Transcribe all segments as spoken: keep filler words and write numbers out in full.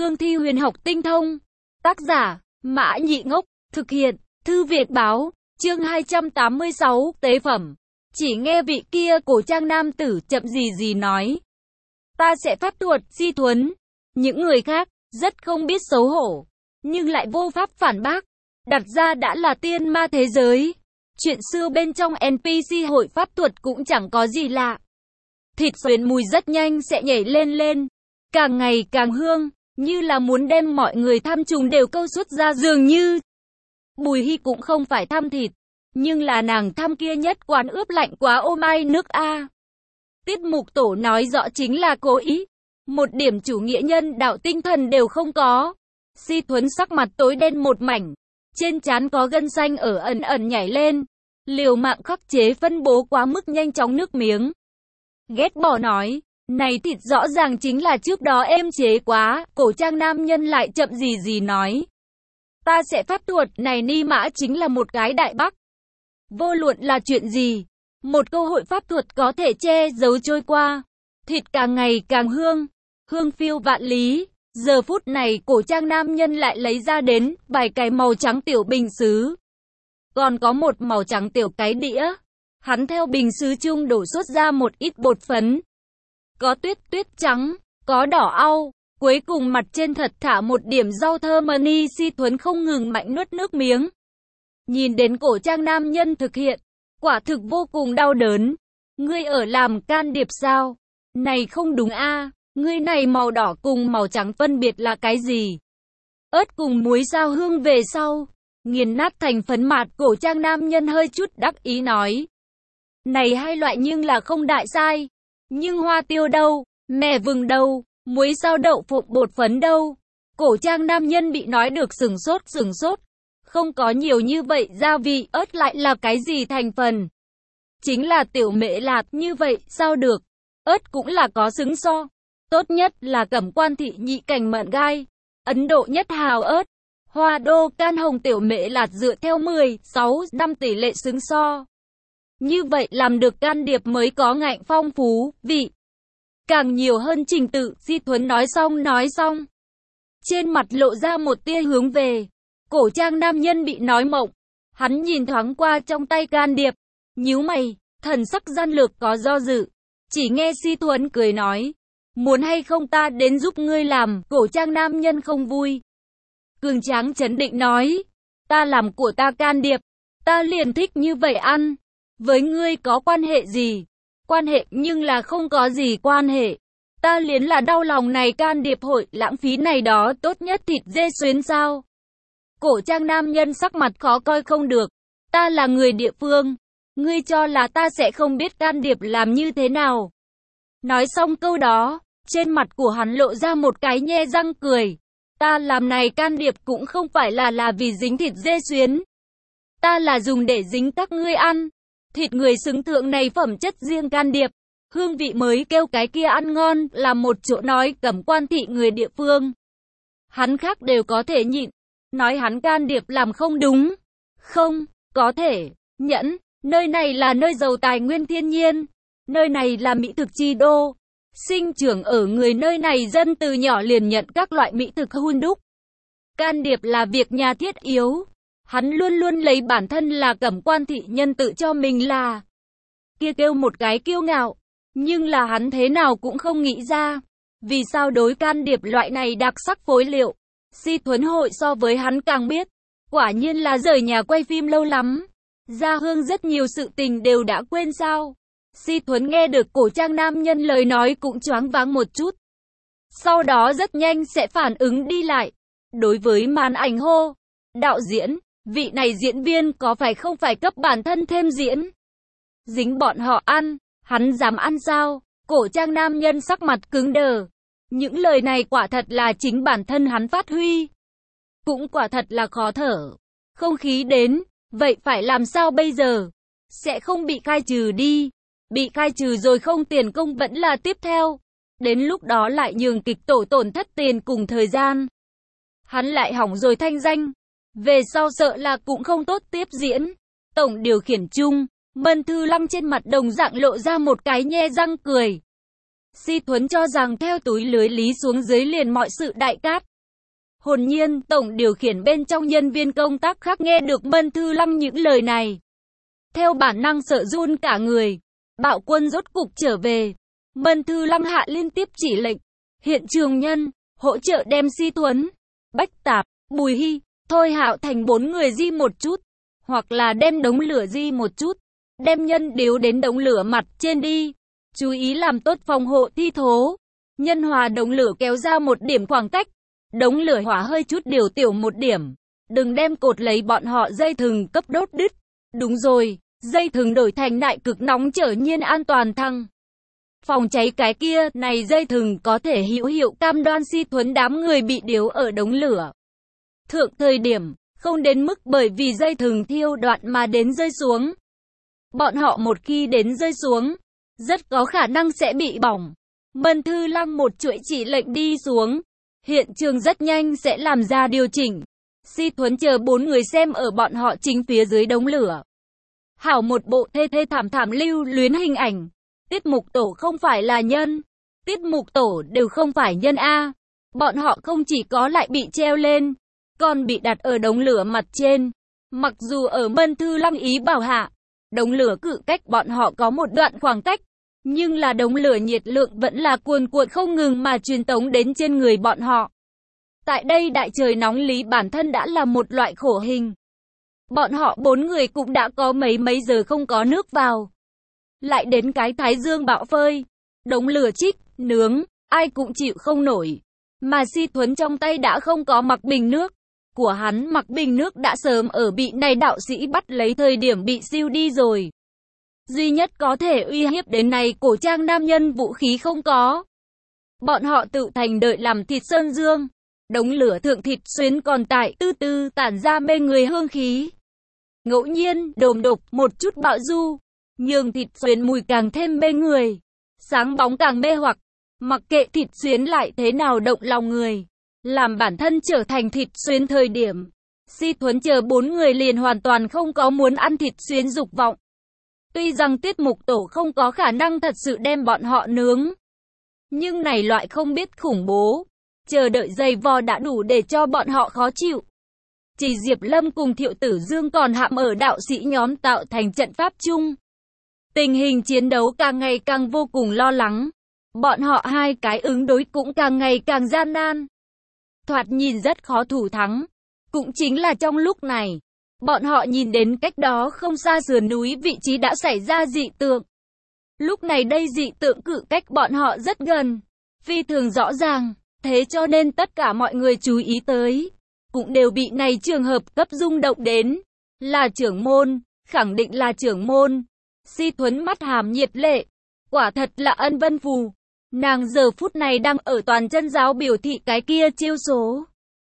cương thi huyền học tinh thông. Tác giả, Mã Nhị Ngốc, thực hiện, Thư Việt Báo, chương hai trăm tám mươi sáu, tế phẩm. Chỉ nghe vị kia cổ trang nam tử chậm gì gì nói. Ta sẽ pháp thuật, Di Thuấn. Những người khác, rất không biết xấu hổ, nhưng lại vô pháp phản bác. Đặt ra đã là tiên ma thế giới. Chuyện xưa bên trong en pê xê hội pháp thuật cũng chẳng có gì lạ. Thịt xuyến mùi rất nhanh sẽ nhảy lên lên, càng ngày càng hương, như là muốn đem mọi người tham trùng đều câu xuất ra dường như. Bùi Hy cũng không phải tham thịt, nhưng là nàng tham kia nhất quán ướp lạnh quá ô mai nước a. Tiết mục tổ nói rõ chính là cố ý, một điểm chủ nghĩa nhân đạo tinh thần đều không có. Di Thuấn sắc mặt tối đen một mảnh, trên trán có gân xanh ở ẩn ẩn nhảy lên, liều mạng khắc chế phân bố quá mức nhanh chóng nước miếng. Ghét bỏ nói, này thịt rõ ràng chính là trước đó êm chế quá, cổ trang nam nhân lại chậm gì gì nói. Ta sẽ pháp thuật, này ni mã chính là một cái đại bắc. Vô luận là chuyện gì, một câu hội pháp thuật có thể che giấu trôi qua. Thịt càng ngày càng hương, hương phiêu vạn lý. Giờ phút này cổ trang nam nhân lại lấy ra đến vài cái màu trắng tiểu bình sứ. Còn có một màu trắng tiểu cái đĩa. Hắn theo bình sứ chung đổ xuất ra một ít bột phấn. Có tuyết tuyết trắng, có đỏ au, cuối cùng mặt trên thật thả một điểm rau thơm mani. Di Thuấn không ngừng mạnh nuốt nước miếng. Nhìn đến cổ trang nam nhân thực hiện, quả thực vô cùng đau đớn. Ngươi ở làm can điệp sao? Này không đúng a, ngươi này màu đỏ cùng màu trắng phân biệt là cái gì? Ớt cùng muối sao hương về sau, nghiền nát thành phấn mạt. Cổ trang nam nhân hơi chút đắc ý nói. Này hai loại nhưng là không đại sai. Nhưng hoa tiêu đâu, mè vừng đâu, muối sao đậu phụng bột phấn đâu? Cổ trang nam nhân bị nói được sừng sốt sừng sốt. Không có nhiều như vậy gia vị, ớt lại là cái gì thành phần? Chính là tiểu mễ lạt, như vậy sao được? Ớt cũng là có xứng so. Tốt nhất là cẩm quan thị nhị cảnh mận gai, Ấn Độ nhất hào ớt, hoa đô can hồng tiểu mễ lạt dựa theo mười, sáu, năm tỷ lệ xứng so. Như vậy làm được can điệp mới có ngạnh phong phú, vị. Càng nhiều hơn trình tự. Di Thuấn nói xong nói xong. Trên mặt lộ ra một tia hướng về. Cổ trang nam nhân bị nói mộng. Hắn nhìn thoáng qua trong tay can điệp, nhíu mày, thần sắc gian lược có do dự. Chỉ nghe Di Thuấn cười nói. Muốn hay không ta đến giúp ngươi làm? Cổ trang nam nhân không vui. Cường tráng chấn định nói. Ta làm của ta can điệp. Ta liền thích như vậy ăn. Với ngươi có quan hệ gì? Quan hệ nhưng là không có gì quan hệ. Ta liền là đau lòng này can điệp hội lãng phí này đó, tốt nhất thịt dê xuyến sao? Cổ trang nam nhân sắc mặt khó coi không được. Ta là người địa phương. Ngươi cho là ta sẽ không biết can điệp làm như thế nào? Nói xong câu đó, trên mặt của hắn lộ ra một cái nhe răng cười. Ta làm này can điệp cũng không phải là là vì dính thịt dê xuyến. Ta là dùng để dính các ngươi ăn. Thịt người xứng thượng này phẩm chất riêng can điệp. Hương vị mới kêu cái kia ăn ngon, là một chỗ nói cẩm quan thị người địa phương. Hắn khác đều có thể nhịn. Nói hắn can điệp làm không đúng. Không, có thể, nhẫn. Nơi này là nơi giàu tài nguyên thiên nhiên. Nơi này là mỹ thực chi đô. Sinh trưởng ở người nơi này dân từ nhỏ liền nhận các loại mỹ thực hun đúc. Can điệp là việc nhà thiết yếu. Hắn luôn luôn lấy bản thân là cẩm quan thị nhân tự cho mình là. Kia kêu một cái kiêu ngạo. Nhưng là hắn thế nào cũng không nghĩ ra. Vì sao đối can điệp loại này đặc sắc phối liệu. Di Thuấn hội so với hắn càng biết. Quả nhiên là rời nhà quay phim lâu lắm. Gia hương rất nhiều sự tình đều đã quên sao. Di Thuấn nghe được cổ trang nam nhân lời nói cũng choáng váng một chút. Sau đó rất nhanh sẽ phản ứng đi lại. Đối với màn ảnh hô. Đạo diễn, vị này diễn viên có phải không phải cấp bản thân thêm diễn? Dính bọn họ ăn, hắn dám ăn sao? Cổ trang nam nhân sắc mặt cứng đờ. Những lời này quả thật là chính bản thân hắn phát huy. Cũng quả thật là khó thở. Không khí đến, vậy phải làm sao bây giờ? Sẽ không bị khai trừ đi. Bị khai trừ rồi không tiền công vẫn là tiếp theo. Đến lúc đó lại nhường kịch tổ tổn thất tiền cùng thời gian. Hắn lại hỏng rồi thanh danh. Về sau sợ là cũng không tốt tiếp diễn. Tổng điều khiển chung, Mân Thư Lăng trên mặt đồng dạng lộ ra một cái nhe răng cười. Di Thuấn cho rằng theo túi lưới lý xuống dưới liền mọi sự đại cát. Hồn nhiên, tổng điều khiển bên trong nhân viên công tác khác nghe được Mân Thư Lăng những lời này. Theo bản năng sợ run cả người. Bạo Quân rốt cục trở về. Mân Thư Lăng hạ liên tiếp chỉ lệnh. Hiện trường nhân, hỗ trợ đem Si Thuấn, Bách Tạp, Bùi Hy, Thôi Hạo thành bốn người di một chút. Hoặc là đem đống lửa di một chút. Đem nhân điếu đến đống lửa mặt trên đi. Chú ý làm tốt phòng hộ thi thố. Nhân hòa đống lửa kéo ra một điểm khoảng cách. Đống lửa hỏa hơi chút điều tiểu một điểm. Đừng đem cột lấy bọn họ dây thừng cấp đốt đứt. Đúng rồi, dây thừng đổi thành đại cực nóng trở nhiên an toàn thăng. Phòng cháy cái kia, này dây thừng có thể hữu hiệu cam đoan Si Thuấn đám người bị điếu ở đống lửa. Thượng thời điểm, không đến mức bởi vì dây thừng thiêu đoạn mà đến rơi xuống. Bọn họ một khi đến rơi xuống, rất có khả năng sẽ bị bỏng. Mân Thư Lăng một chuỗi chỉ lệnh đi xuống. Hiện trường rất nhanh sẽ làm ra điều chỉnh. Si Thuấn chờ bốn người xem ở bọn họ chính phía dưới đống lửa. Hảo một bộ thê thê thảm thảm lưu luyến hình ảnh. Tiết mục tổ không phải là nhân. Tiết mục tổ đều không phải nhân A. Bọn họ không chỉ có lại bị treo lên, còn bị đặt ở đống lửa mặt trên. Mặc dù ở Mân Thư Lăng ý bảo hạ, đống lửa cự cách bọn họ có một đoạn khoảng cách. Nhưng là đống lửa nhiệt lượng vẫn là cuồn cuộn không ngừng mà truyền tống đến trên người bọn họ. Tại đây đại trời nóng lý bản thân đã là một loại khổ hình. Bọn họ bốn người cũng đã có mấy mấy giờ không có nước vào. Lại đến cái thái dương bão phơi. Đống lửa chích, nướng, ai cũng chịu không nổi. Mà Si Thuấn trong tay đã không có mặc bình nước. Của hắn mặc bình nước đã sớm ở bị này đạo sĩ bắt lấy thời điểm bị siêu đi rồi. Duy nhất có thể uy hiếp đến này cổ trang nam nhân vũ khí không có. Bọn họ tự thành đợi làm thịt sơn dương. Đống lửa thượng thịt xuyến còn tại tư tư tản ra mê người hương khí. Ngẫu nhiên, đồm đột một chút bạo du. Nhưng thịt xuyến mùi càng thêm mê người. Sáng bóng càng mê hoặc. Mặc kệ thịt xuyến lại thế nào động lòng người. Làm bản thân trở thành thịt xuyến thời điểm. Si Thuấn chờ bốn người liền hoàn toàn không có muốn ăn thịt xuyến dục vọng. Tuy rằng tiết mục tổ không có khả năng thật sự đem bọn họ nướng. Nhưng này loại không biết khủng bố. Chờ đợi dày vò đã đủ để cho bọn họ khó chịu. Chỉ Diệp Lâm cùng Thiệu Tử Dương còn hạm ở đạo sĩ nhóm tạo thành trận pháp chung. Tình hình chiến đấu càng ngày càng vô cùng lo lắng. Bọn họ hai cái ứng đối cũng càng ngày càng gian nan. Thoạt nhìn rất khó thủ thắng. Cũng chính là trong lúc này, bọn họ nhìn đến cách đó không xa sườn núi vị trí đã xảy ra dị tượng. Lúc này đây dị tượng cự cách bọn họ rất gần, phi thường rõ ràng, thế cho nên tất cả mọi người chú ý tới, cũng đều bị này trường hợp cấp rung động đến. Là trưởng môn, khẳng định là trưởng môn. Si Thuấn mắt hàm nhiệt lệ, quả thật là Ân Vân Phù. Nàng giờ phút này đang ở toàn chân giáo biểu thị cái kia chiêu số.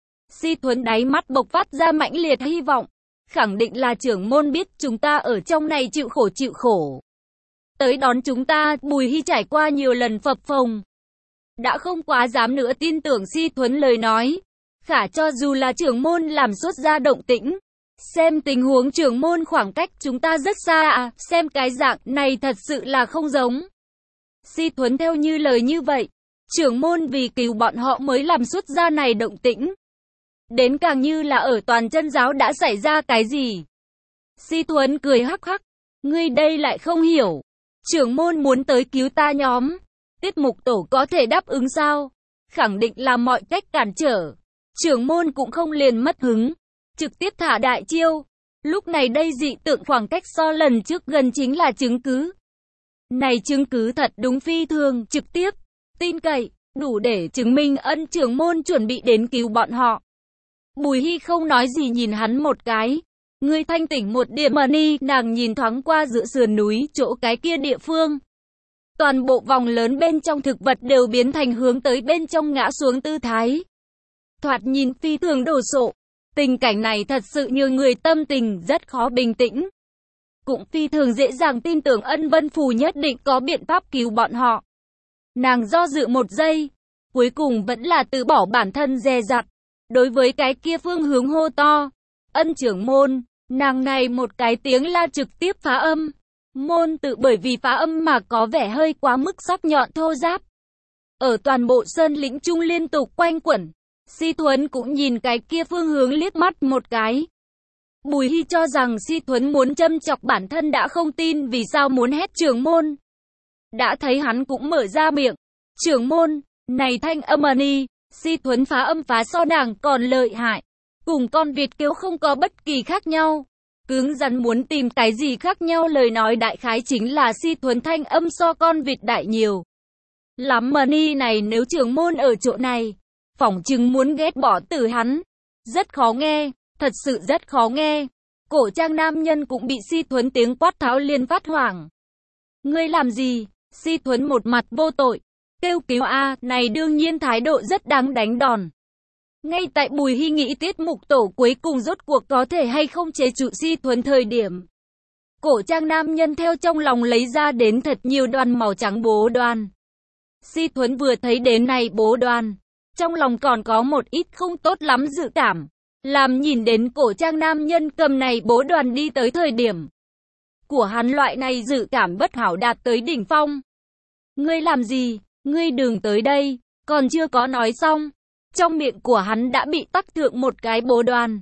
Si Thuấn đáy mắt bộc phát ra mãnh liệt hy vọng. Khẳng định là trưởng môn biết chúng ta ở trong này chịu khổ chịu khổ. Tới đón chúng ta, Bùi Hy trải qua nhiều lần phập phồng. Đã không quá dám nữa tin tưởng Si Thuấn lời nói. Khả cho dù là trưởng môn làm sốt ra động tĩnh. Xem tình huống trưởng môn khoảng cách chúng ta rất xa à, xem cái dạng này thật sự là không giống. Si Thuấn theo như lời như vậy. Trưởng môn vì cứu bọn họ mới làm sốt ra này động tĩnh. Đến càng như là ở toàn chân giáo đã xảy ra cái gì. Si Thuấn cười hắc hắc. Ngươi đây lại không hiểu. Trưởng môn muốn tới cứu ta nhóm. Tiết mục tổ có thể đáp ứng sao? Khẳng định là mọi cách cản trở. Trưởng môn cũng không liền mất hứng. Trực tiếp thả đại chiêu. Lúc này đây dị tượng khoảng cách so lần trước gần chính là chứng cứ. Này chứng cứ thật đúng phi thường, trực tiếp, tin cậy, đủ để chứng minh Ân trưởng môn chuẩn bị đến cứu bọn họ. Bùi Hy không nói gì nhìn hắn một cái. Ngươi thanh tỉnh một điểm mà đi, nàng nhìn thoáng qua giữa sườn núi chỗ cái kia địa phương. Toàn bộ vòng lớn bên trong thực vật đều biến thành hướng tới bên trong ngã xuống tư thái. Thoạt nhìn phi thường đồ sộ. Tình cảnh này thật sự như người tâm tình rất khó bình tĩnh. Cũng phi thường dễ dàng tin tưởng Ân Vân Phù nhất định có biện pháp cứu bọn họ. Nàng do dự một giây. Cuối cùng vẫn là từ bỏ bản thân dè dặt. Đối với cái kia phương hướng hô to. Ân trưởng môn. Nàng này một cái tiếng la trực tiếp phá âm. Môn tự bởi vì phá âm mà có vẻ hơi quá mức sắc nhọn thô ráp. Ở toàn bộ sơn lĩnh trung liên tục quanh quẩn. Si Thuấn cũng nhìn cái kia phương hướng liếc mắt một cái. Bùi Hy cho rằng Si Thuấn muốn châm chọc bản thân đã không tin vì sao muốn hét trưởng môn. Đã thấy hắn cũng mở ra miệng. Trưởng môn, này Thanh Âm Ni, Si Thuấn phá âm phá so nàng còn lợi hại. Cùng con Việt kiều không có bất kỳ khác nhau. Cứng rắn muốn tìm cái gì khác nhau lời nói đại khái chính là Si Thuấn thanh âm so con vịt đại nhiều. Lắm mà ni này nếu trưởng môn ở chỗ này, phỏng chừng muốn ghét bỏ từ hắn. Rất khó nghe, thật sự rất khó nghe. Cổ trang nam nhân cũng bị Si Thuấn tiếng quát tháo liền phát hoảng. Ngươi làm gì? Si Thuấn một mặt vô tội. Kêu cứu a, này đương nhiên thái độ rất đáng đánh đòn. Ngay tại Bùi Hy nghĩ tiết mục tổ cuối cùng rốt cuộc có thể hay không chế trụ Si Thuấn thời điểm. Cổ trang nam nhân theo trong lòng lấy ra đến thật nhiều đoàn màu trắng bố đoàn. Si Thuấn vừa thấy đến này bố đoàn, trong lòng còn có một ít không tốt lắm dự cảm. Làm nhìn đến cổ trang nam nhân cầm này bố đoàn đi tới thời điểm của hắn loại này dự cảm bất hảo đạt tới đỉnh phong. Ngươi làm gì? Ngươi đừng tới đây, còn chưa có nói xong. Trong miệng của hắn đã bị tắc thượng một cái bố đoàn.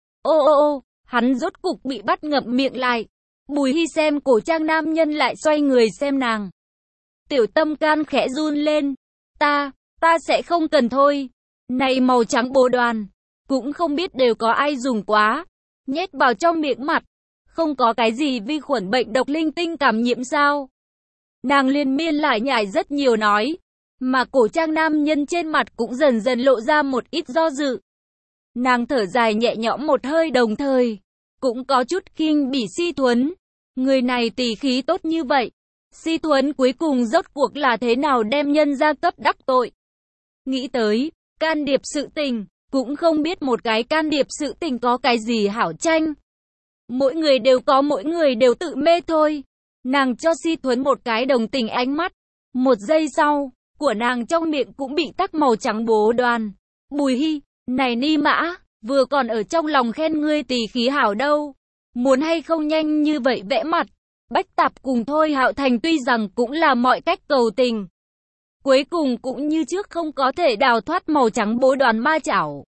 Ô ô ô, hắn rốt cục bị bắt ngậm miệng lại. Bùi Hy xem cổ trang nam nhân lại xoay người xem nàng. Tiểu tâm can khẽ run lên. Ta, ta sẽ không cần thôi. Này màu trắng bố đoàn, cũng không biết đều có ai dùng quá. Nhét vào trong miệng mặt. Không có cái gì vi khuẩn bệnh độc linh tinh cảm nhiễm sao? Nàng liên miên lại nhải rất nhiều nói. Mà cổ trang nam nhân trên mặt cũng dần dần lộ ra một ít do dự. Nàng thở dài nhẹ nhõm một hơi đồng thời. Cũng có chút khinh bỉ Si Thuấn. Người này tỉ khí tốt như vậy. Si Thuấn cuối cùng rốt cuộc là thế nào đem nhân gia cấp đắc tội. Nghĩ tới, can điệp sự tình, cũng không biết một cái can điệp sự tình có cái gì hảo tranh. Mỗi người đều có mỗi người đều tự mê thôi. Nàng cho Si Thuấn một cái đồng tình ánh mắt. Một giây sau, của nàng trong miệng cũng bị tắc màu trắng bố đoàn. Bùi Hy, này ni mã, vừa còn ở trong lòng khen ngươi tỉ khí hảo đâu. Muốn hay không nhanh như vậy vẽ mặt. Bách tạp cùng Thôi Hạo Thành tuy rằng cũng là mọi cách cầu tình. Cuối cùng cũng như trước không có thể đào thoát màu trắng bố đoàn ma chảo.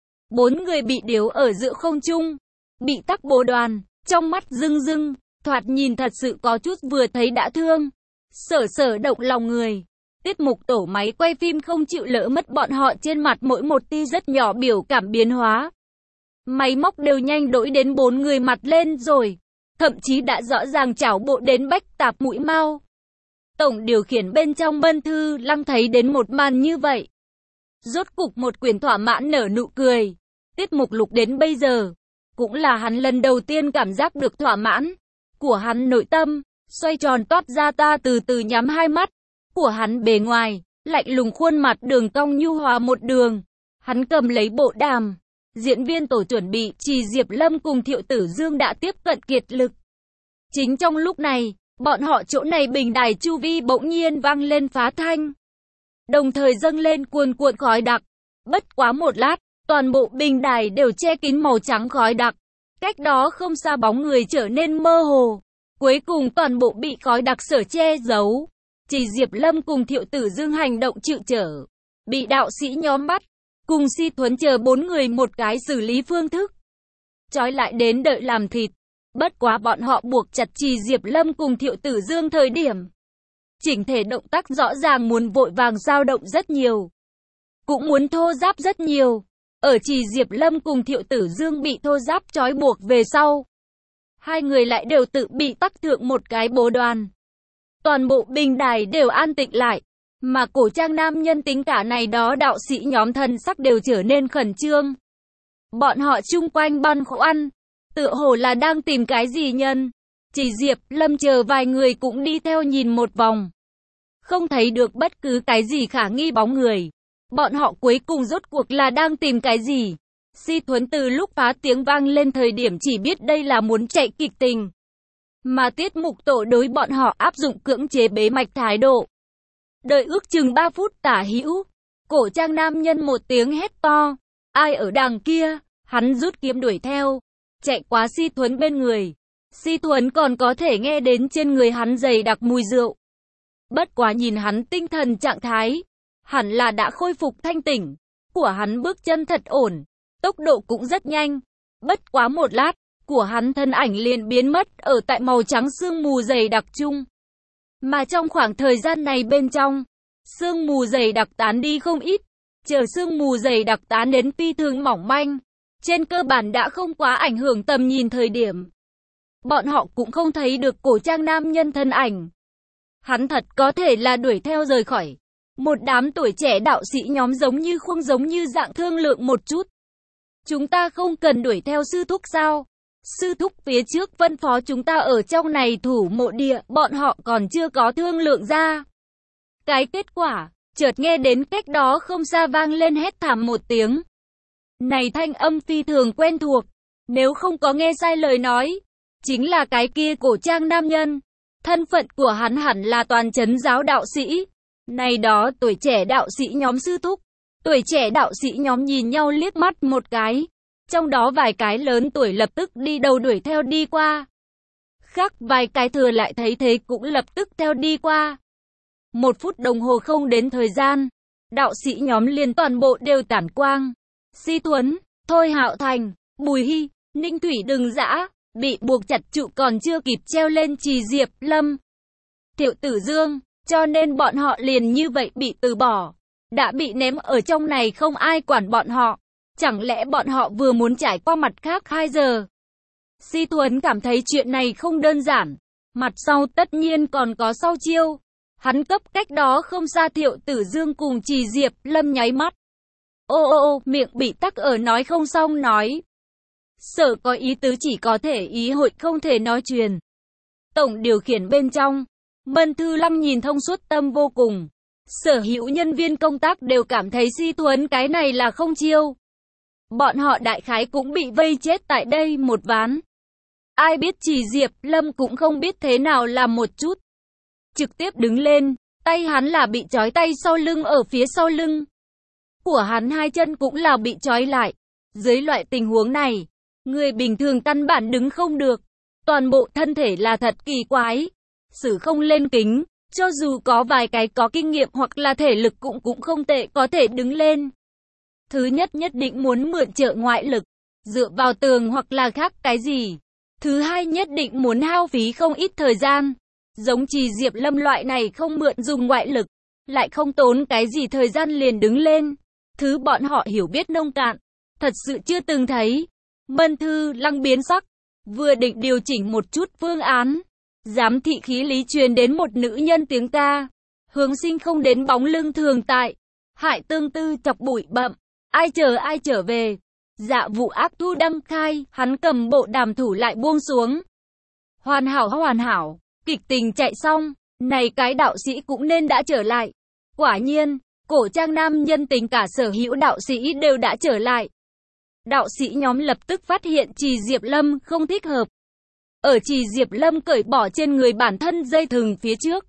Bốn người bị điếu ở giữa không trung. Bị tắc bố đoàn, trong mắt rưng rưng, thoạt nhìn thật sự có chút vừa thấy đã thương. Sở sở động lòng người. Tiết mục tổ máy quay phim không chịu lỡ mất bọn họ trên mặt mỗi một tia rất nhỏ biểu cảm biến hóa. Máy móc đều nhanh đổi đến bốn người mặt lên rồi. Thậm chí đã rõ ràng chảo bộ đến bách tạp mũi mau. Tổng điều khiển bên trong Bân Thư Lăng thấy đến một màn như vậy. Rốt cục một quyền thỏa mãn nở nụ cười. Tiết mục lục đến bây giờ, cũng là hắn lần đầu tiên cảm giác được thỏa mãn. Của hắn nội tâm, xoay tròn toát ra ta từ từ nhắm hai mắt. Của hắn bề ngoài, lạnh lùng khuôn mặt đường cong nhu hòa một đường. Hắn cầm lấy bộ đàm. Diễn viên tổ chuẩn bị, Trì Diệp Lâm cùng Thiệu Tử Dương đã tiếp cận kiệt lực. Chính trong lúc này, bọn họ chỗ này bình đài chu vi bỗng nhiên vang lên phá thanh. Đồng thời dâng lên cuồn cuộn khói đặc. Bất quá một lát, toàn bộ bình đài đều che kín màu trắng khói đặc. Cách đó không xa bóng người trở nên mơ hồ. Cuối cùng toàn bộ bị khói đặc sở che giấu. Trì Diệp Lâm cùng Thiệu Tử Dương hành động chịu trở. Bị đạo sĩ nhóm bắt. Cùng Si Thuấn chờ bốn người một cái xử lý phương thức. Trói lại đến đợi làm thịt. Bất quá bọn họ buộc chặt Trì Diệp Lâm cùng Thiệu Tử Dương thời điểm. Chỉnh thể động tác rõ ràng muốn vội vàng dao động rất nhiều. Cũng muốn thô giáp rất nhiều. Ở Trì Diệp Lâm cùng Thiệu Tử Dương bị thô giáp trói buộc về sau. Hai người lại đều tự bị tắc thượng một cái bố đoàn. Toàn bộ bình đài đều an tĩnh lại. Mà cổ trang nam nhân tính cả này đó đạo sĩ nhóm thân sắc đều trở nên khẩn trương. Bọn họ chung quanh băn khoăn, tựa hồ là đang tìm cái gì nhân. Chỉ Diệp, Lâm chờ vài người cũng đi theo nhìn một vòng. Không thấy được bất cứ cái gì khả nghi bóng người. Bọn họ cuối cùng rốt cuộc là đang tìm cái gì. Si Thuấn từ lúc phá tiếng vang lên thời điểm chỉ biết đây là muốn chạy kịch tình. Mà tiết mục tổ đối bọn họ áp dụng cưỡng chế bế mạch thái độ. Đợi ước chừng ba phút tả hữu, cổ trang nam nhân một tiếng hét to. Ai ở đằng kia? Hắn rút kiếm đuổi theo, chạy qua Si Thuấn bên người. Si Thuấn còn có thể nghe đến trên người hắn dày đặc mùi rượu. Bất quá nhìn hắn tinh thần trạng thái, hẳn là đã khôi phục thanh tỉnh. của hắn bước chân thật ổn, tốc độ cũng rất nhanh. Bất quá một lát, của hắn thân ảnh liền biến mất ở tại màu trắng sương mù dày đặc chung. Mà trong khoảng thời gian này bên trong, sương mù dày đặc tán đi không ít, chờ sương mù dày đặc tán đến phi thường mỏng manh, trên cơ bản đã không quá ảnh hưởng tầm nhìn thời điểm. Bọn họ cũng không thấy được cổ trang nam nhân thân ảnh. Hắn thật có thể là đuổi theo rời khỏi. Một đám tuổi trẻ đạo sĩ nhóm giống như không giống như dạng thương lượng một chút. Chúng ta không cần đuổi theo sư thúc sao? Sư thúc phía trước phân phó chúng ta ở trong này thủ mộ địa, bọn họ còn chưa có thương lượng ra. Cái kết quả, chợt nghe đến cách đó không xa vang lên hét thảm một tiếng. Này thanh âm phi thường quen thuộc, nếu không có nghe sai lời nói, chính là cái kia cổ trang nam nhân. Thân phận của hắn hẳn là toàn trấn giáo đạo sĩ. Này đó tuổi trẻ đạo sĩ nhóm sư thúc, tuổi trẻ đạo sĩ nhóm nhìn nhau liếc mắt một cái. Trong đó vài cái lớn tuổi lập tức đi đầu đuổi theo đi qua. Khác vài cái thừa lại thấy thế cũng lập tức theo đi qua. Một phút đồng hồ không đến thời gian, đạo sĩ nhóm liền toàn bộ đều tản quang. Si Thuấn, Thôi Hạo Thành, Bùi Hy, Ninh Thủy Đừng Dã, bị buộc chặt trụ còn chưa kịp treo lên Trì Diệp Lâm, Thiệu Tử Dương, cho nên bọn họ liền như vậy bị từ bỏ. Đã bị ném ở trong này không ai quản bọn họ. Chẳng lẽ bọn họ vừa muốn trải qua mặt khác hai giờ? Si Thuấn cảm thấy chuyện này không đơn giản. Mặt sau tất nhiên còn có sau chiêu. Hắn cấp cách đó không xa Thiệu Tử Dương cùng Trì Diệp Lâm nháy mắt. Ô ô ô, miệng bị tắc ở nói không xong nói. Sở có ý tứ chỉ có thể ý hội không thể nói truyền. Tổng điều khiển bên trong, Mân Thư Lăng nhìn thông suốt tâm vô cùng. Sở hữu nhân viên công tác đều cảm thấy Si Thuấn cái này là không chiêu. Bọn họ đại khái cũng bị vây chết tại đây một ván. Ai biết Trì Diệp Lâm cũng không biết thế nào làm một chút. Trực tiếp đứng lên, tay hắn là bị trói tay sau lưng ở phía sau lưng. Của hắn hai chân cũng là bị trói lại. Dưới loại tình huống này, người bình thường căn bản đứng không được. Toàn bộ thân thể là thật kỳ quái. Sử không lên kính, cho dù có vài cái có kinh nghiệm hoặc là thể lực cũng cũng không tệ có thể đứng lên. Thứ nhất nhất định muốn mượn trợ ngoại lực, dựa vào tường hoặc là khác cái gì. Thứ hai nhất định muốn hao phí không ít thời gian. Giống Trì Diệp Lâm loại này không mượn dùng ngoại lực, lại không tốn cái gì thời gian liền đứng lên. Thứ bọn họ hiểu biết nông cạn, thật sự chưa từng thấy. Mân Thư Lăng biến sắc, vừa định điều chỉnh một chút phương án. Giám thị khí lý truyền đến một nữ nhân tiếng ca. Hướng Sinh không đến bóng lưng thường tại. Hại tương tư chọc bụi bậm. Ai chờ ai trở về. Dạ vụ ác thu đăng khai. Hắn cầm bộ đàm thủ lại buông xuống. Hoàn hảo hoàn hảo. Kịch tình chạy xong. Này cái đạo sĩ cũng nên đã trở lại. Quả nhiên, cổ trang nam nhân tình cả sở hữu đạo sĩ đều đã trở lại. Đạo sĩ nhóm lập tức phát hiện Trì Diệp Lâm không thích hợp. Ở Trì Diệp Lâm cởi bỏ trên người bản thân dây thừng phía trước.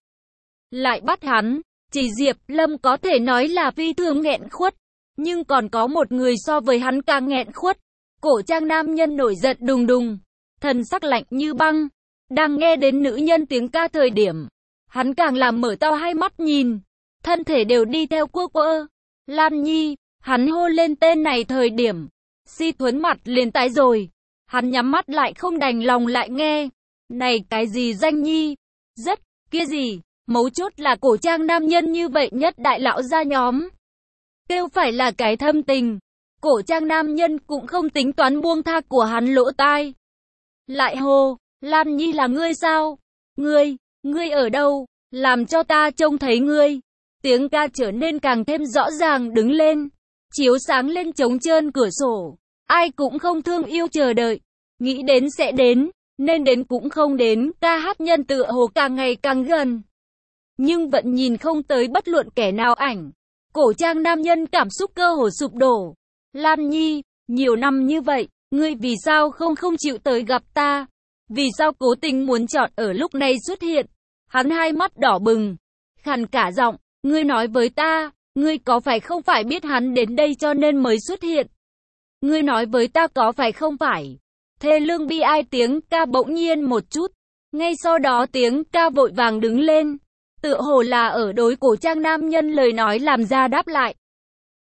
Lại bắt hắn. Trì Diệp Lâm có thể nói là phi thường nghẹn khuất. Nhưng còn có một người so với hắn càng nghẹn khuất. Cổ trang nam nhân nổi giận đùng đùng. Thần sắc lạnh như băng. Đang nghe đến nữ nhân tiếng ca thời điểm. Hắn càng làm mở to hai mắt nhìn. Thân thể đều đi theo quơ quơ. Lan Nhi. Hắn hô lên tên này thời điểm. Si Thuấn mặt liền tái rồi. Hắn nhắm mắt lại không đành lòng lại nghe. Này cái gì danh nhi? Rất, kia gì? Mấu chốt là cổ trang nam nhân như vậy nhất đại lão gia nhóm. Kêu phải là cái thâm tình. Cổ trang nam nhân cũng không tính toán buông tha của hắn lỗ tai. Lại hô, Lan Nhi là ngươi sao? Ngươi, ngươi ở đâu? Làm cho ta trông thấy ngươi. Tiếng ca trở nên càng thêm rõ ràng đứng lên. Chiếu sáng lên trống trơn cửa sổ. Ai cũng không thương yêu chờ đợi. Nghĩ đến sẽ đến, nên đến cũng không đến. Ca hát nhân tựa hồ càng ngày càng gần. Nhưng vẫn nhìn không tới bất luận kẻ nào ảnh. Cổ trang nam nhân cảm xúc cơ hồ sụp đổ. Lan Nhi, nhiều năm như vậy, ngươi vì sao không không chịu tới gặp ta? Vì sao cố tình muốn chọn ở lúc này xuất hiện? Hắn hai mắt đỏ bừng, khàn cả giọng, ngươi nói với ta, ngươi có phải không phải biết hắn đến đây cho nên mới xuất hiện? Ngươi nói với ta có phải không phải? Thê lương bi ai tiếng ca bỗng nhiên một chút. Ngay sau đó tiếng ca vội vàng đứng lên. Tựa hồ là ở đối cổ trang nam nhân lời nói làm ra đáp lại.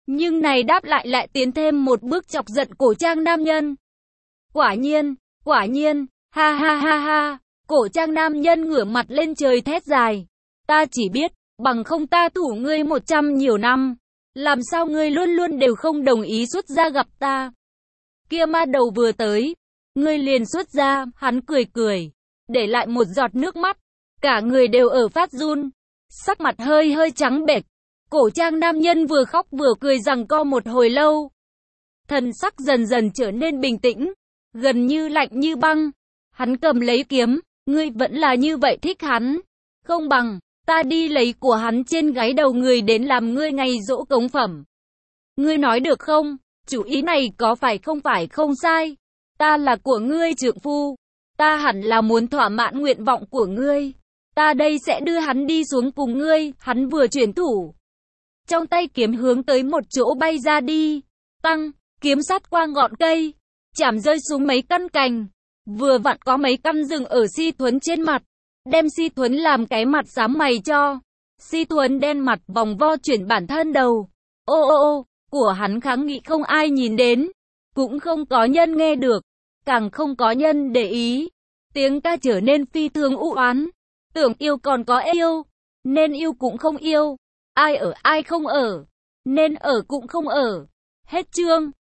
Nhưng này đáp lại lại tiến thêm một bước chọc giận cổ trang nam nhân. Quả nhiên, quả nhiên, ha ha ha ha, cổ trang nam nhân ngửa mặt lên trời thét dài. Ta chỉ biết, bằng không ta thủ ngươi một trăm nhiều năm. Làm sao ngươi luôn luôn đều không đồng ý xuất ra gặp ta? Kia ma đầu vừa tới, ngươi liền xuất ra, hắn cười cười, để lại một giọt nước mắt. Cả người đều ở phát run, sắc mặt hơi hơi trắng bệch. Cổ trang nam nhân vừa khóc vừa cười giằng co một hồi lâu. Thần sắc dần dần trở nên bình tĩnh, gần như lạnh như băng. Hắn cầm lấy kiếm, ngươi vẫn là như vậy thích hắn. Không bằng, ta đi lấy của hắn trên gáy đầu người đến làm ngươi ngày dỗ cống phẩm. Ngươi nói được không? Chủ ý này có phải không phải không sai? Ta là của ngươi trượng phu. Ta hẳn là muốn thỏa mãn nguyện vọng của ngươi. Ta đây sẽ đưa hắn đi xuống cùng ngươi. Hắn vừa chuyển thủ, trong tay kiếm hướng tới một chỗ bay ra đi. Tăng, kiếm sát qua ngọn cây, chạm rơi xuống mấy căn cành. Vừa vặn có mấy căn rừng ở Si Thuấn trên mặt. Đem Si Thuấn làm cái mặt xám mày cho. Si Thuấn đen mặt vòng vo chuyển bản thân đầu. Ô ô ô, của hắn kháng nghị không ai nhìn đến. Cũng không có nhân nghe được. Càng không có nhân để ý. Tiếng ca trở nên phi thường u oán. Tưởng yêu còn có yêu. Nên yêu cũng không yêu. Ai ở ai không ở. Nên ở cũng không ở. Hết chương.